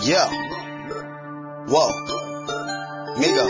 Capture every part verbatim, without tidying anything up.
Yeah. Whoa. Migo.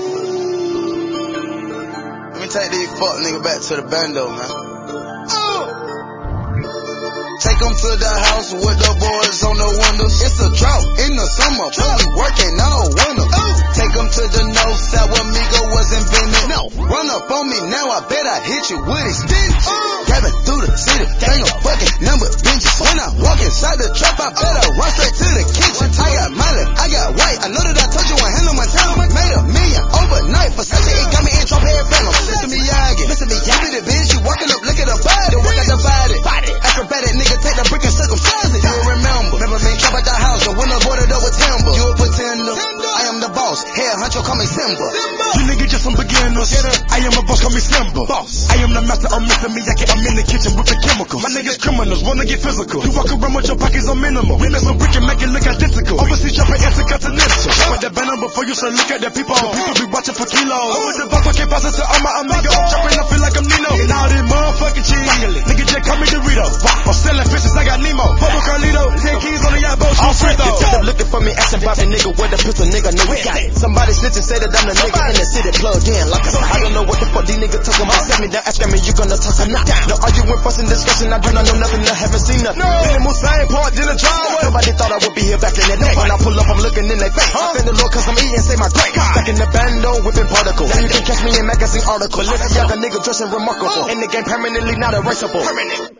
Let me take these fuck nigga back to the bando, man. Oh. Take them to the house with the boys on the windows. It's a drought in the summer, probably working all winter. Oh. Take them to the north side where Migo was invented. No. Run up on me now, I bet I hit you with extension. Oh. Driving through the city, ain't no fucking number benches. When I walk inside the trap, I better run straight to the kitchen. I got Miley, I got white. I know that I told you I handle my talent. Made a million overnight for such a it got me in trouble every phantom. Listen to me, Yagi. Listen to me, Yagi, the bitch. You walking up, look at the body. The work I divided. Acrobatic nigga, take the brick and circumcise it. You'll remember. Remember me, trap at the house. The window boarded up with timber. You a pretender. I am the boss. Hair huncho, call me Simba. You niggas just some beginners. I am a boss, call me Simba. Boss. I am the master of Mister Miyagi. I'm in the kitchen with the chemicals. My niggas criminals, wanna get physical. You walk around with your pockets on minimal. We make some brick and make it look identical. Overseas jumping intercontinental. With the venom before you should look at the people. People be watching for kilos. Over the boss, I can't pass it to all my amigos. I'm jumping, I feel like I'm Nino. And all this motherfucking cheese. Nigga just call me Dorito. I'm selling fishes, I got Nemo. Pablo Carlito, ten keys on the yacht boat. I'm free though. They looking for me, asking about the nigga with the pistol, nigga, know we got it. Somebody snitching, say that I'm the nigga in the city, plugged in like a I don't know what the fuck these niggas talking about. Set me down, asking me, you gonna talk or not? No arguing, fussing, discussion, I do not know nothing, I haven't seen nothing. No. Been in Musain, parked in the driveway. Nobody thought I would be here back in the day. When I pull up, I'm looking in their face. Huh? I thank the Lord cause I'm eating, say my grace. Stuck in the bando, whipping particles. You can catch me in magazine articles. Listen, young a nigga dressing remarkable. In the game, permanently not erasable. Permanent.